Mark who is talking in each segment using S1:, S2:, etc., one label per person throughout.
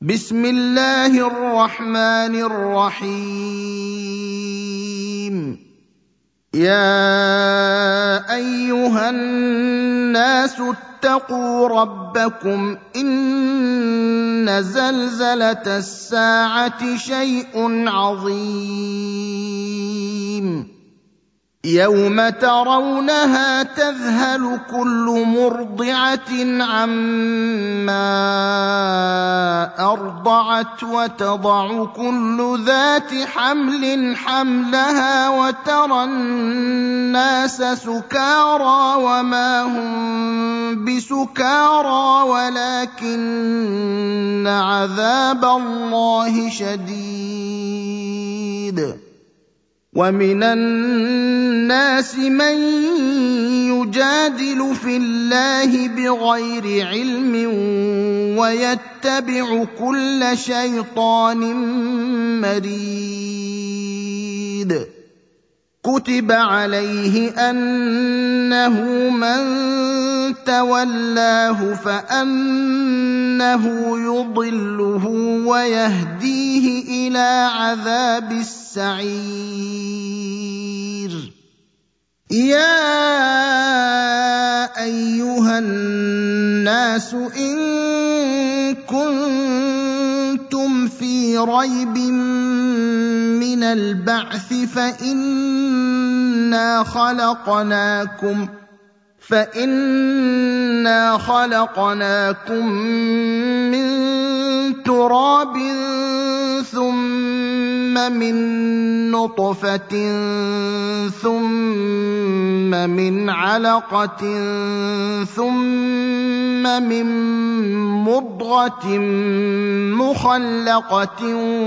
S1: بسم الله الرحمن الرحيم. يا أيها الناس اتقوا ربكم إن زلزلة الساعة شيء عظيم يوم ترونها تذهل كل مرضعة عما أرضعت وتضع كل ذات حمل حملها وترى الناس سكارى وما هم بسكارى ولكن عذاب الله شديد. ومن الناس من يجادل في الله بغير علم ويتبع كل شيطان مريد. كتب عليه أنه من تولاه فأنه يضله ويهديه إلى عذاب السعير. يا أيها الناس إن كنتم في ريب من البعث فإنا خلقناكم من تراب ثم من نطفة ثم من علقة ثم من مضغة مخلقة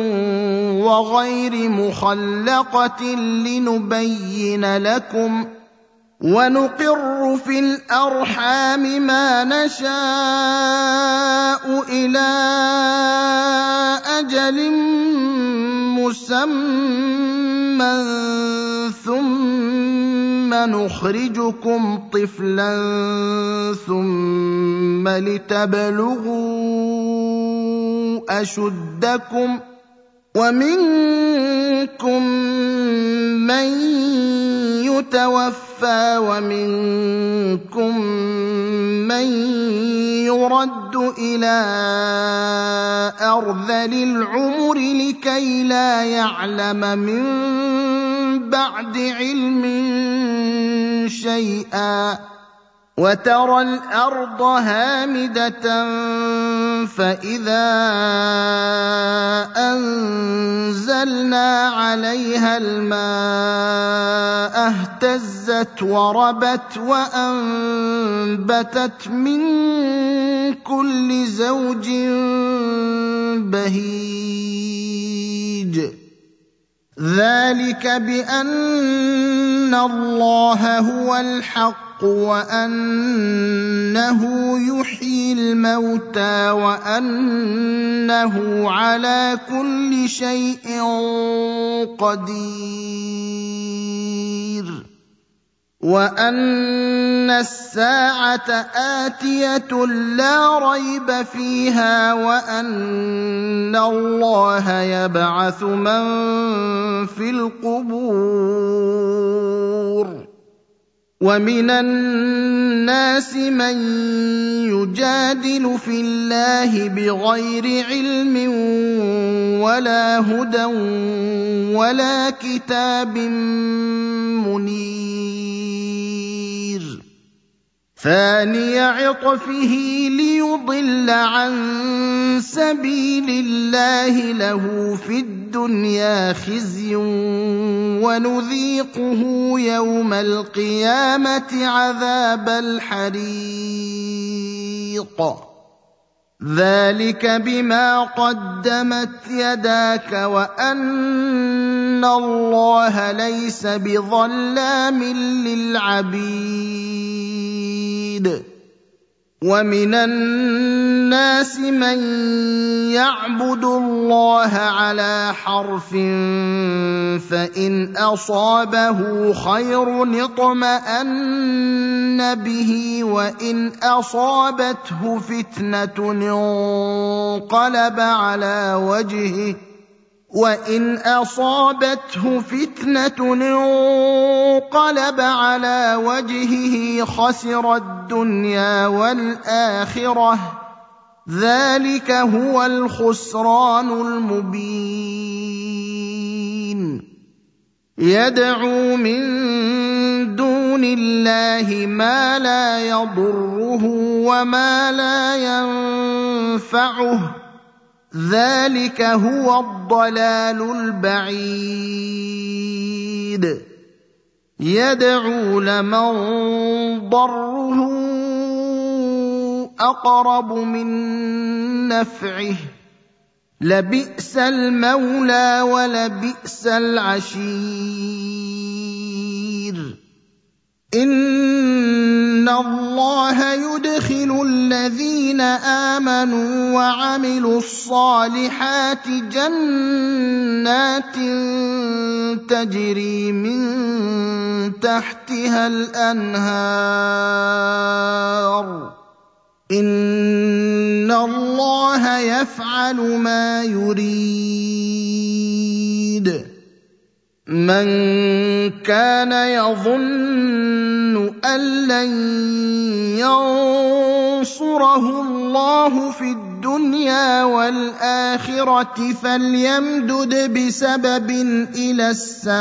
S1: وغير مخلقة لنبين لكم ونقر في الأرحام ما نشاء إلى أجل مسمى ثم نخرجكم طفلا ثم لتبلغوا أشدكم ومنكم من يتوفى ومنكم من يرد إلى أرذل العمر لكي لا يعلم من بعد علم شيئا. وترى الأرض هامدة فإذا أنزلنا عليها الماء اهتزت وربت وأنبتت من كل زوج بهيج. ذلك بأن الله هو الحق وأنه يحيي الموتى وأنه على كل شيء قدير وأن الساعة آتية لا ريب فيها وأن الله يبعث من في القبور. ومن الناس من يجادل في الله بغير علم ولا هدى ولا كتاب منير. ثاني عطفه ليضل عن سبيل الله له في الدنيا خزي ونذيقه يوم القيامة عذاب الحريق. ذلك بما قدمت يداك وأن الله ليس بظلام للعبيد. ومن الناس من يعبد الله على حرف فإن أصابه خير اطمأن به وإن أصابته فتنة انقلب على وجهه خسر الدنيا والآخرة ذلك هو الخسران المبين يدعو من دون الله ما لا يضره وما لا ينفعه ذلك هو الضلال البعيد يدعو لمن ضره أقرب من نفعه لبئس المولى ولبئس العشير إن الله يدخل الذين آمنوا وعملوا الصالحات جنات تجري من تحتها الأنهار إن الله يفعل ما يريد من كان يظن أن لن ينصره الله في الدنيا والآخرة فليمدد بسبب إلى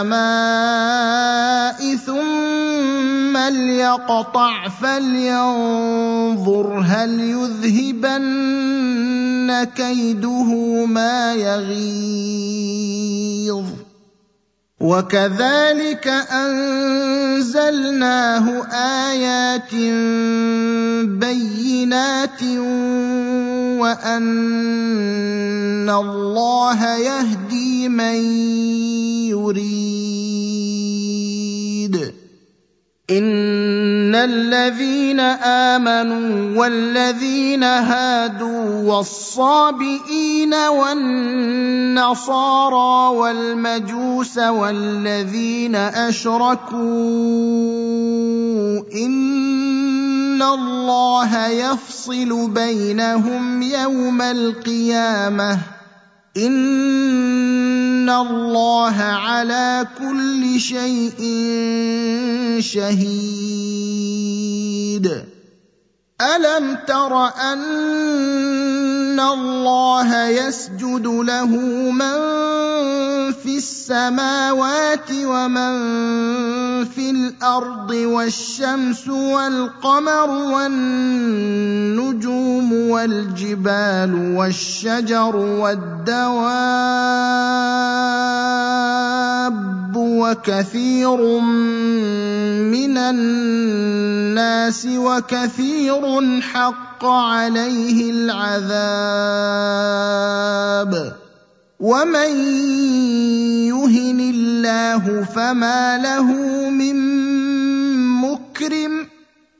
S1: السماء ثم ليقطع فلينظر هل يذهبن كيده ما يغيظ وكذلك أنزلناه آيات بينات وأن الله يهدي من يريد إن الذين آمنوا والذين هادوا والصابئين والنصارى والمجوس والذين أشركوا إن الله يفصل بينهم يوم القيامة إن الله على كل شيء شهيد ألم تر أن الله يسجد له من في السماوات ومن في الأرض والشمس والقمر والنجوم والجبال والشجر والدواب وكثير من الناس وكثير حق عليه العذاب ومن يهن الله فما له من مكرم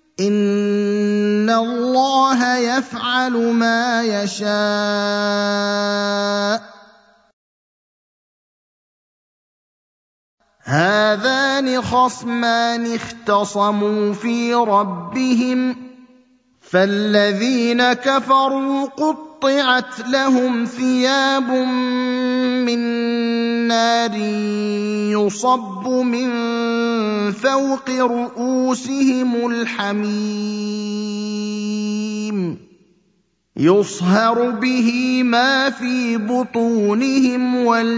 S1: إن الله يفعل ما يشاء هذان خصمان اختصموا في ربهم فالذين كفروا قطعت لهم ثياب من نار يصب من فوق رؤوسهم الحميم يصهر به ما في بطونهم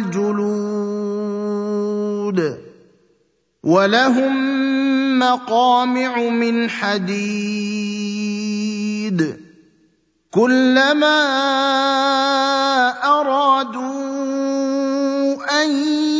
S1: والجلود ولهم مقامع من حديد كلما أرادوا أن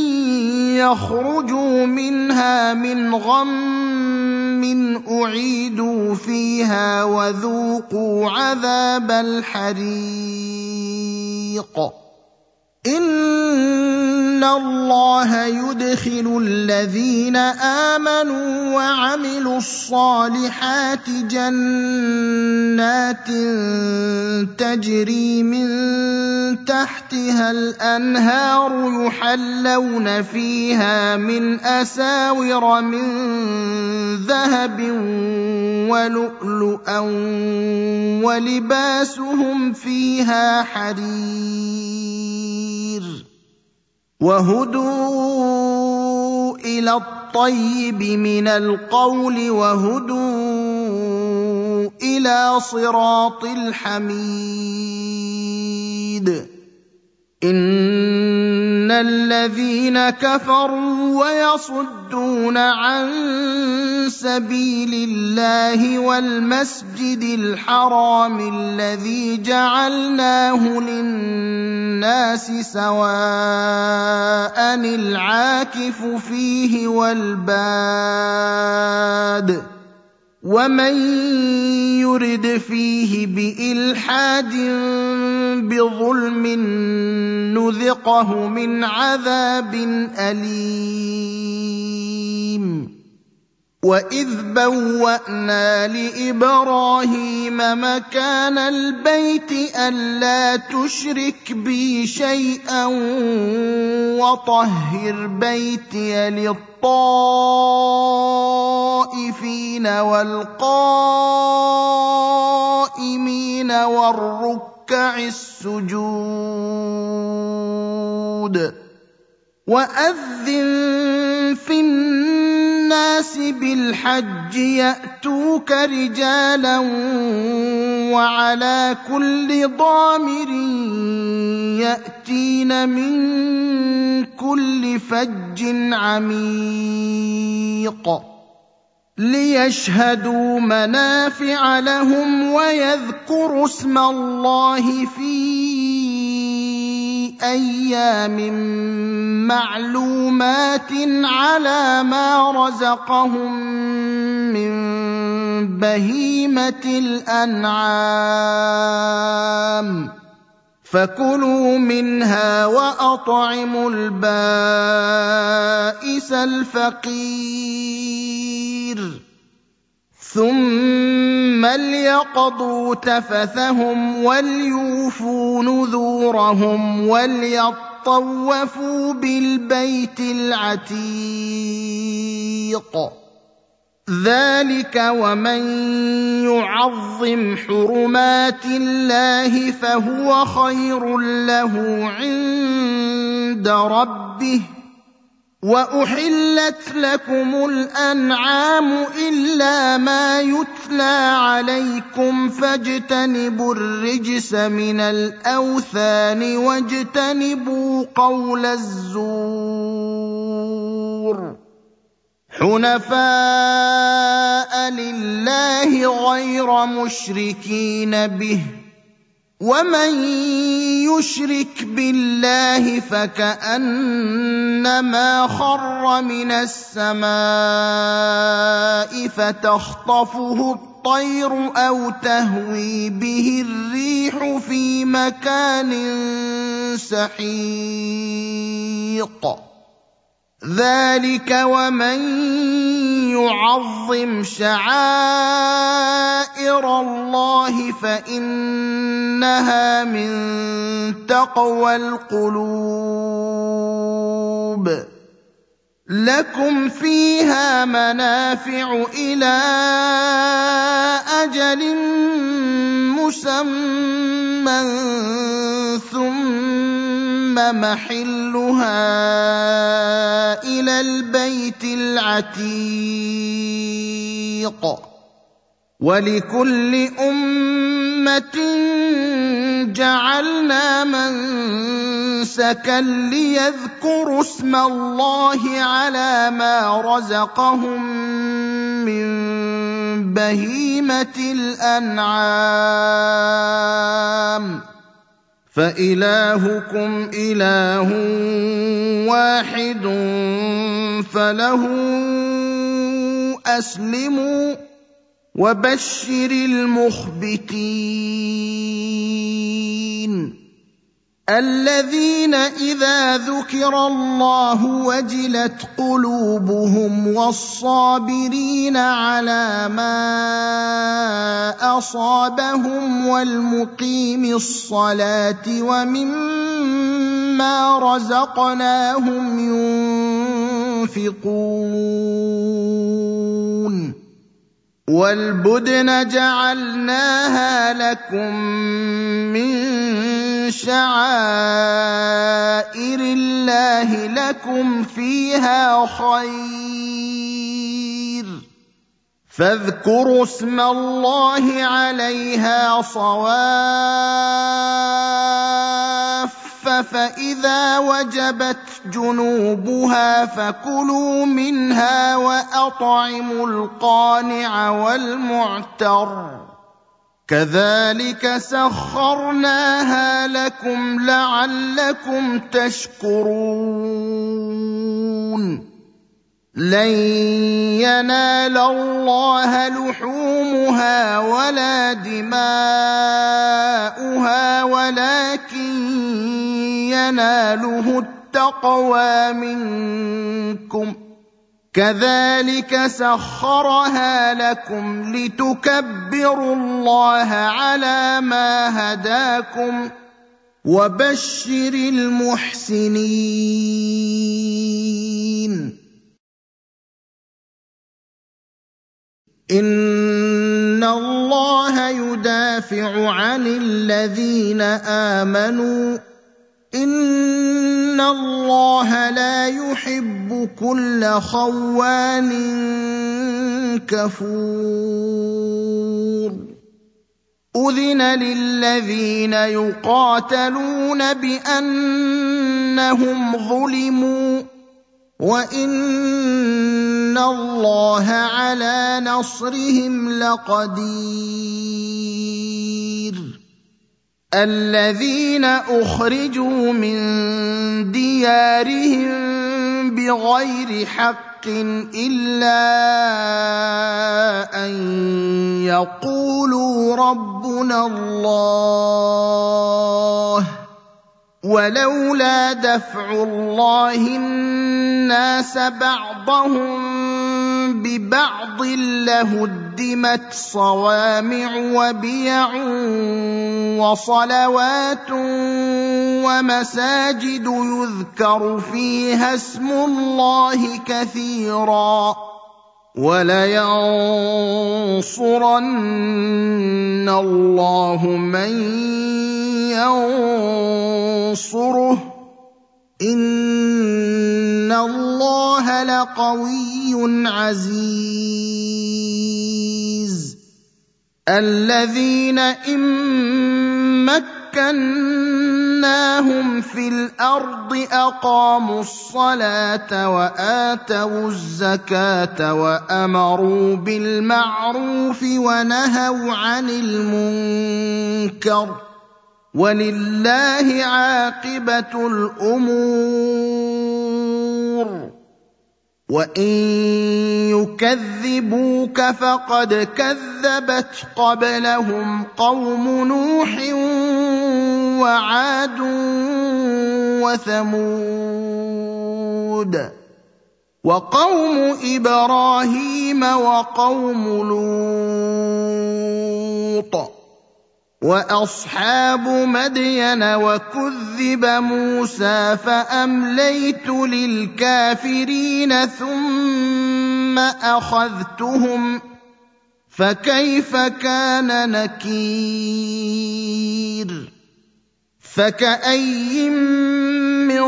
S1: يخرجوا منها من غم أعيدوا فيها وذوقوا عذاب الحريق إِنَّ اللَّهَ يُدْخِلُ الَّذِينَ آمَنُوا وَعَمِلُوا الصَّالِحَاتِ جَنَّاتٍ تَجْرِي مِن تَحْتِهَا الْأَنْهَارُ يُحَلَّوْنَ فِيهَا مِنْ أَسَاوِرَ مِن ذَهَبٍ وَلُؤْلُؤًا وَلِبَاسُهُمْ فِيهَا حَرِيرٌ وَهُدُوا إِلَى الطَّيِّبِ مِنَ الْقَوْلِ وَهُدُوا إِلَى صِرَاطِ الْحَمِيدِ إِنَّ الَّذِينَ كَفَرُوا وَيَصُدُّونَ عَن سَبِيلِ اللَّهِ وَالْمَسْجِدِ الْحَرَامِ الَّذِي جَعَلْنَاهُ لِلنَّاسِ سَوَاءً الْعَاكِفُ فِيهِ وَالْبَادِ وَمَن يُرِدْ فِيهِ بِإِلْحَادٍ بِظُلْمٍ نُذِقْهُ مِنْ عَذَابٍ أَلِيمٍ وَإِذْ بَوَّأْنَا لِإِبْرَاهِيمَ مَكَانَ الْبَيْتِ أَلَّا تُشْرِكْ بِي شَيْئًا وَطَهِّرْ بَيْتِيَ لِلطَّائِفِينَ وَالْقَائِمِينَ وَالرُّكَّعِ السُّجُودِ وَأَذِّن فِي النَّاسِ بِالْحَجِّ يَأْتُوكَ رِجَالًا وَعَلَى كُلِّ ضَامِرٍ يَأْتِينَ مِن كُلِّ فَجٍّ عَمِيقٍ لِيَشْهَدُوا مَنَافِعَ لَهُمْ وَيَذْكُرُوا اسْمَ اللَّهِ فِي أَيَّامٍ مَّعْلُومَاتٍ عَلَىٰ مَا رَزَقَهُم مِّن بَهِيمَةِ الْأَنْعَامِ فَكُلُوا مِنْهَا وَأَطْعِمُوا الْبَائِسَ الْفَقِيرَ ثُمَّ لْيَقْضُوا تَفَثَهُمْ وَلْيُوفُوا نُذُورَهُمْ وَلْيَطَّوَّفُوا بِالْبَيْتِ الْعَتِيقِ ذَلِكَ وَمَن يُعَظِّمْ حُرُمَاتِ اللَّهِ فَهُوَ خَيْرٌ لَّهُ عِندَ رَبِّهِ وَأُحِلَّتْ لَكُمُ الْأَنْعَامُ إِلَّا مَا يُتْلَىٰ عَلَيْكُمْ فَاجْتَنِبُوا الرِّجْسَ مِنَ الْأَوْثَانِ وَاجْتَنِبُوا قَوْلَ الزُّورِ حُنَفَاءَ لِلَّهِ غَيْرَ مُشْرِكِينَ بِهِ وَمَن يُشْرِكْ بِاللَّهِ فَكَأَنَّمَا خَرَّ مِنَ السَّمَاءِ فَتَخْطَفُهُ الطَّيْرُ أَوْ تَهْوِي بِهِ الرِّيحُ فِي مَكَانٍ سَحِيقٍ ذَلِكَ وَمَن يُعَظِّمْ شَعَائِرَ اللَّهِ فَإِنَّهَا مِن تَقْوَى الْقُلُوبِ لَكُمْ فِيهَا مَنَافِعُ إِلَىٰ أَجَلٍ مُّسَمًّى ثُمَّ مَحِلُّهَا إِلَى الْبَيْتِ الْعَتِيقِ وَلِكُلِّ أُمَّةٍ جَعَلْنَا مَنسَكًا لِّيَذْكُرُوا اسْمَ اللَّهِ عَلَىٰ مَا رَزَقَهُم مِّن بَهِيمَةِ الْأَنْعَامِ فَإِلَٰهُكُمْ إِلَٰهٌ وَاحِدٌ فَلَهُ أَسْلِمُوا وَبَشِّرِ الْمُخْبِتِينَ الذين إذا ذكر الله وجلت قلوبهم والصابرين على ما أصابهم والمقيم الصلاة ومما رزقناهم ينفقون والبدن جعلناها لكم من شعائر الله لكم فيها خير فاذكروا اسم الله عليها صواف فإذا وجبت جنوبها فكلوا منها وأطعموا القانع والمعتر كذلك سخرناها لكم لعلكم تشكرون لن ينال الله لحومها ولا دماؤها ولكن يناله التقوى منكم كذلك سخرها لكم لتكبروا الله على ما هداكم وبشر المحسنين إن الله يدافع عن الذين آمنوا إن الله لا يحب كل خوان كفور أذن للذين يقاتلون بأنهم ظلموا وإن الله على نصرهم لقدير الذين أخرجوا من ديارهم بغير حق إلا أن يقولوا ربنا الله ولولا دفع الله الناس بعضهم ببعض لهدمت صوامع وبيع وصلوات ومساجد يذكر فيها اسم الله كثيرا ولينصرن الله من ينصره إن الله لقوي عزيز الذين إن مكناهم في الأرض أقاموا الصلاة وآتوا الزكاة وأمروا بالمعروف ونهوا عن المنكر ولله عاقبة الأمور وإن يكذبوك فقد كذبت قبلهم قوم نوح وعاد وثمود وقوم إبراهيم وقوم لوط وأصحاب مدين وكذب موسى فأمليت للكافرين ثم أخذتهم فكيف كان نكير فكأي من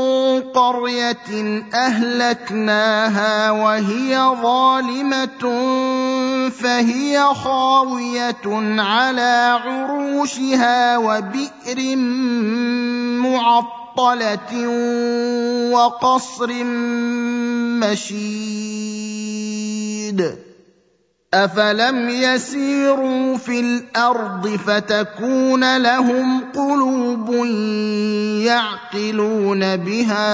S1: قرية أهلكناها وهي ظالمة فهي خاوية على عروشها وبئر معطلة وقصر مشيد أفلم يسيروا في الأرض فتكون لهم قلوب يعقلون بها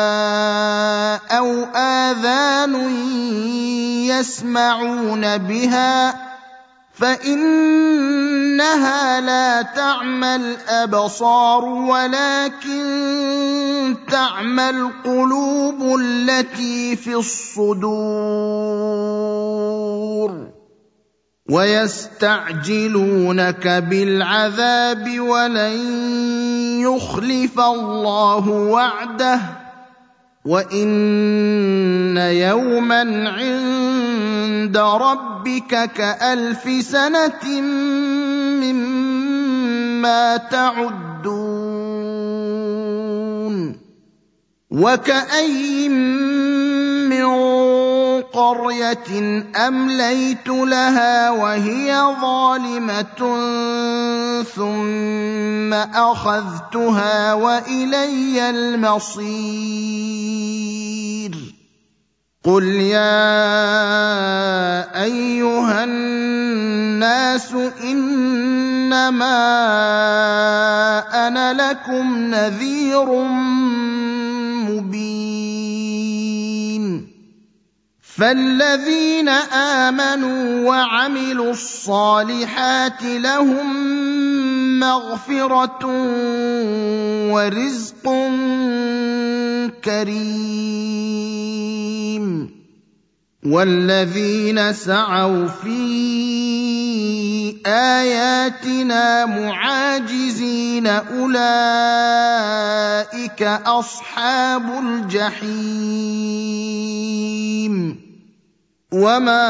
S1: أو آذان يسمعون بها فإنها لا تعمى الأبصار ولكن تعمى القلوب التي في الصدور. ويستعجلونك بالعذاب ولن يخلف الله وعده وإن يوما عند ربك كألف سنة مما تعدون. وكأي من قرية أمليت لها وهي ظالمة ثم أخذتها وإلي المصير. قل يا أيها الناس إنما أنا لكم نذير مبين. فالذين آمنوا وعملوا الصالحات لهم مغفرة ورزق كريم. والذين سعوا في آياتنا معاجزين أولئك أصحاب الجحيم. وما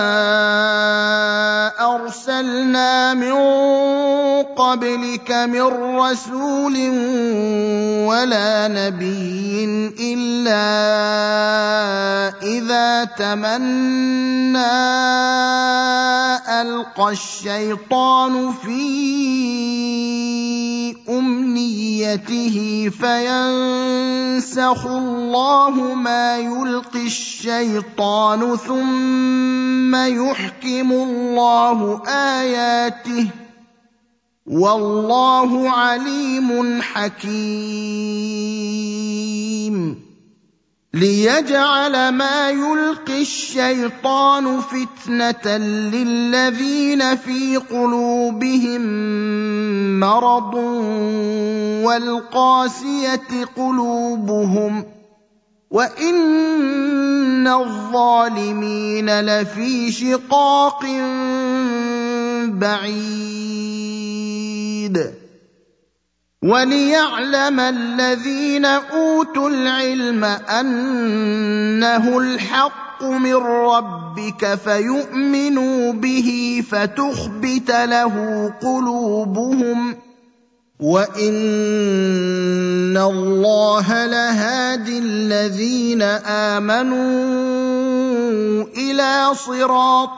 S1: أرسلنا من قبلك من رسول ولا نبي إلا إذا تمنى ألقى الشيطان في أمنيته فينسخ الله ما يلقي الشيطان ثم يحكم الله آياته والله عليم حكيم. ليجعل ما يلقي الشيطان فتنة للذين في قلوبهم مرض والقاسية قلوبهم وإن الظالمين لفي شقاق بعيد. وليعلم الذين أوتوا العلم أنه الحق من ربك فيؤمنوا به فتخبت له قلوبهم وإن الله لهادي الذين آمنوا إلى صراط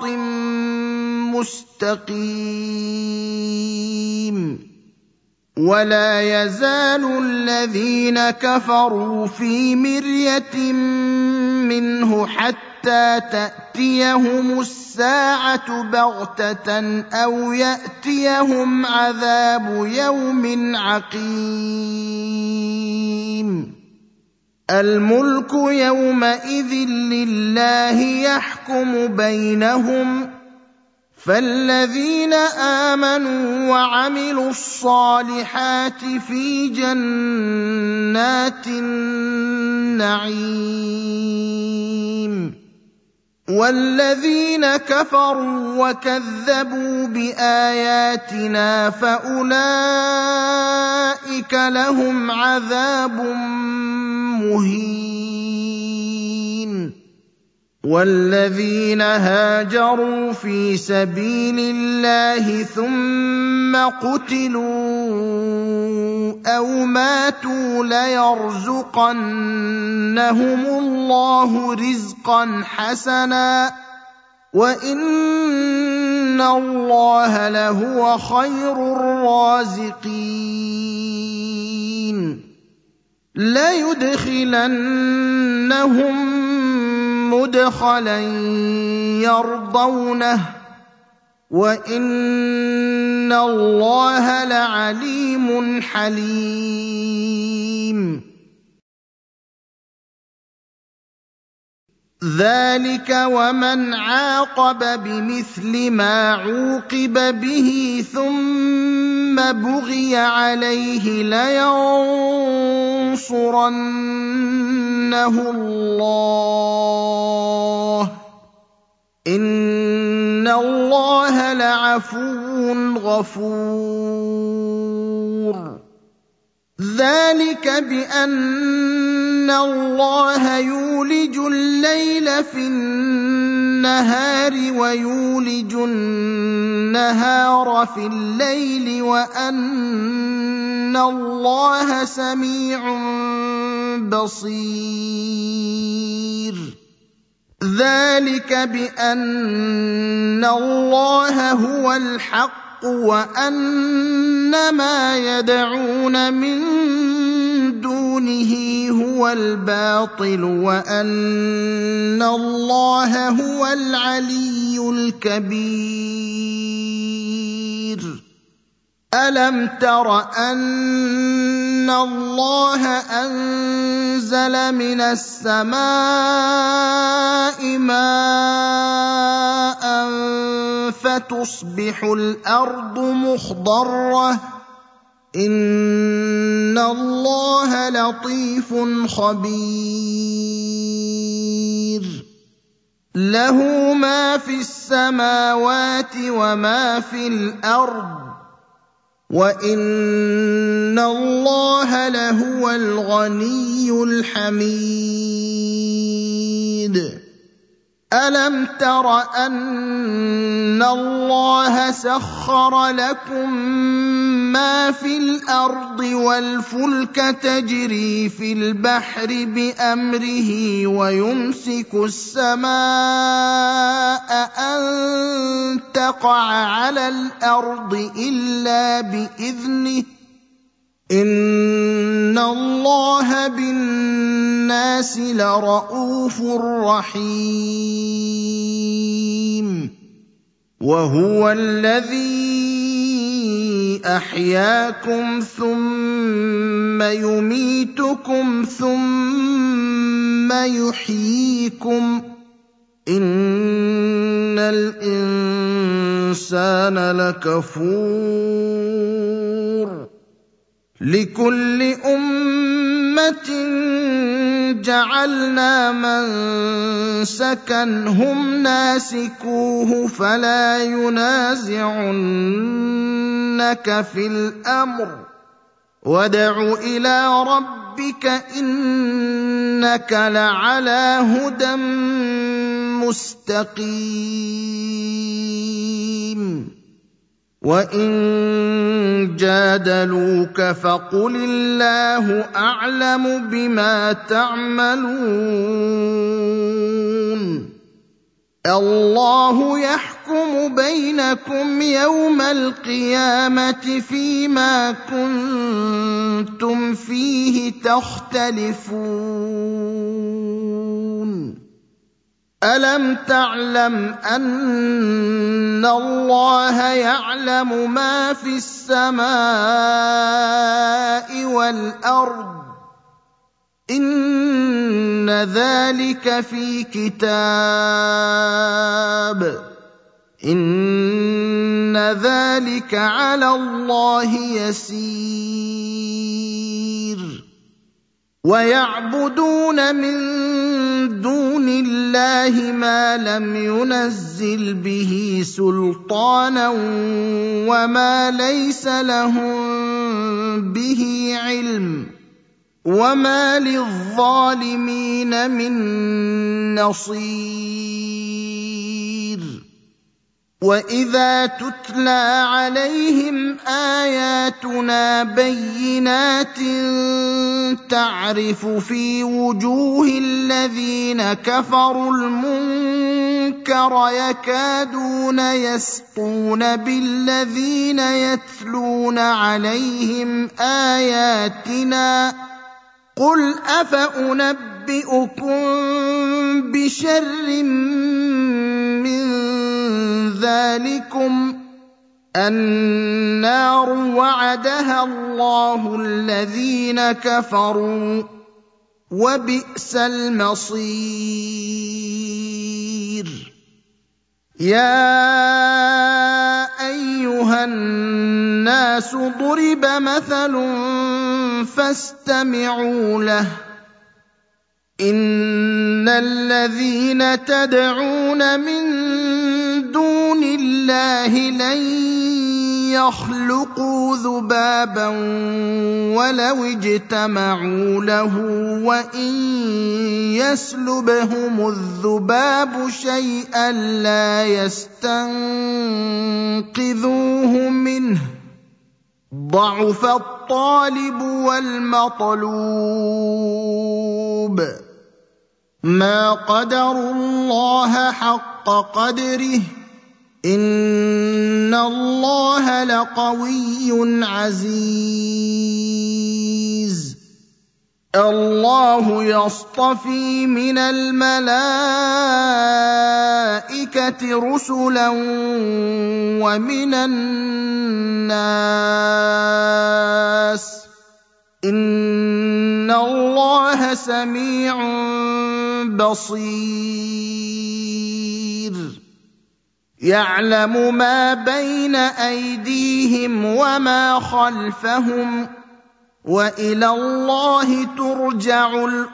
S1: مستقيم. ولا يزال الذين كفروا في مرية منه حتى تأتيهم الساعة بغتة أو يأتيهم عذاب يوم عقيم. الملك يومئذ لله يحكم بينهم فالذين آمنوا وعملوا الصالحات في جنات النعيم. والذين كفروا وكذبوا بآياتنا فأولئك لهم عذاب مهين. والذين هاجروا في سبيل الله ثم قتلوا أو ماتوا ليرزقنهم الله رزقا حسنا وإن الله لهو خير الرازقين. ليدخلنهم مدخلا يرضونه وإن الله لعليم حليم. ذلك ومن عاقب بمثل ما عوقب به ثم بغي عليه لينصرنه الله إن الله لعفو غفور ذلك بأن الله يولج الليل في النهار ويولج النهار في الليل وأن الله سميع بصير ذلك بأن الله هو الحق وأن ما يدعون من دونه هو الباطل وأن الله هو العلي الكبير ألم تر أن الله أنزل من السماء ماء فتصبح الأرض مخضرة إن الله لطيف خبير له ما في السماوات وما في الأرض وَإِنَّ اللَّهَ لَهُوَ الْغَنِيُّ الْحَمِيدُ أَلَمْ تَرَ أَنَّ اللَّهَ سَخَّرَ لَكُم مَّا فِي الْأَرْضِ وَالْفُلْكَ تَجْرِي فِي الْبَحْرِ بِأَمْرِهِ وَيُمْسِكُ السَّمَاءَ أَن تَقَعَ عَلَى الْأَرْضِ إِلَّا بِإِذْنِهِ إِنَّ اللَّهَ بِالنَّاسِ لَرَءُوفٌ رَّحِيمٌ وَهُوَ الَّذِي أَحْيَاكُمْ ثُمَّ يُمِيتُكُمْ ثُمَّ يُحْيِيكُمْ إِنَّ الْإِنسَانَ لَكَفُورٌ لِكُلِّ أُمَّةٍ جَعَلْنَا مَنسَكًا هُمْ نَاسِكُوهُ فَلَا يُنَازِعُنَّكَ فِي الْأَمْرِ وَادْعُ إِلَىٰ رَبِّكَ إِنَّكَ لَعَلَىٰ هُدًى مُّسْتَقِيمٍ وَإِن جَادَلُوكَ فَقُلِ اللَّهُ أَعْلَمُ بِمَا تَعْمَلُونَ اللَّهُ يَحْكُمُ بَيْنَكُمْ يَوْمَ الْقِيَامَةِ فِيمَا كُنتُمْ فِيهِ تَخْتَلِفُونَ أَلَمْ تَعْلَمْ أَنَّ اللَّهَ يَعْلَمُ مَا فِي السَّمَاءِ وَالْأَرْضِ إِنَّ ذَلِكَ فِي كِتَابٍ إِنَّ ذَلِكَ عَلَى اللَّهِ يَسِيرٌ وَيَعْبُدُونَ مِن دُونِ اللَّهِ مَا لَمْ يُنَزِّلْ بِهِ سُلْطَانًا وَمَا لَيْسَ لَهُم بِهِ عِلْمٌ وَمَا لِلظَّالِمِينَ مِن نَّصِيرٍ وَإِذَا تُتْلَىٰ عَلَيْهِمْ آيَاتُنَا بَيِّنَاتٍ تَعْرِفُ فِي وُجُوهِ الَّذِينَ كَفَرُوا الْمُنكَرَ يَكَادُونَ يَسْطُونَ بِالَّذِينَ يَتْلُونَ عَلَيْهِمْ آيَاتِنَا قُلْ أَفَأُنَبِّئُكُم بِشَرٍّ مِّن ذَٰلِكُمْ النَّارُ وَعَدَهَا اللَّهُ الَّذِينَ كَفَرُوا وبئس المصير. يا ايها الناس ضرب مثل فاستمعوا له. ان الذين تدعون من دون الله لن يخلقوا ذبابا ولو اجتمعوا له وان يسلبهم الذباب شيئا لا يستنقذوه منه ضعف الطالب والمطلوب. ما قدروا الله حق قدره ان الله لقوي عزيز. الله يصطفي من الملائكة رسلا ومن الناس ان الله سميع بصير. يعلم ما بين ايديهم وما خلفهم والى الله ترجع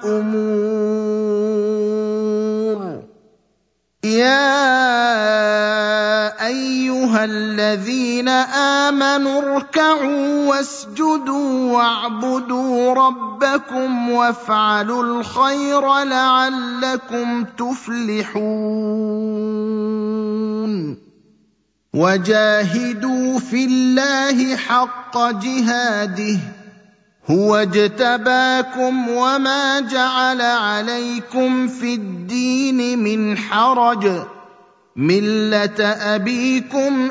S1: الامور. يا ايها الذين امنوا اركعوا واسجدوا واعبدوا ربكم وافعلوا الخير لعلكم تفلحون. وجاهدوا في الله حق جهاده هو اجتباكم وما جعل عليكم في الدين من حرج ملة أبيكم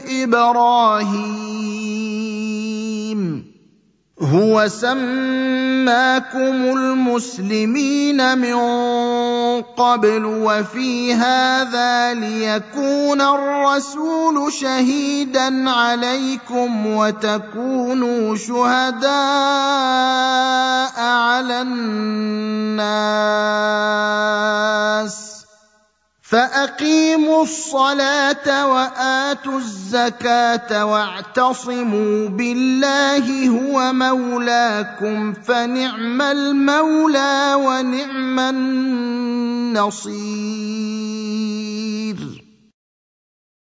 S1: إبراهيم هو سماكم المسلمين من قبل وفي هذا ليكون الرسول شهيدا عليكم وتكونوا شهداء على الناس. فأقيموا الصلاة وآتوا الزكاة واعتصموا بالله هو مولاكم فنعم المولى ونعم النصير.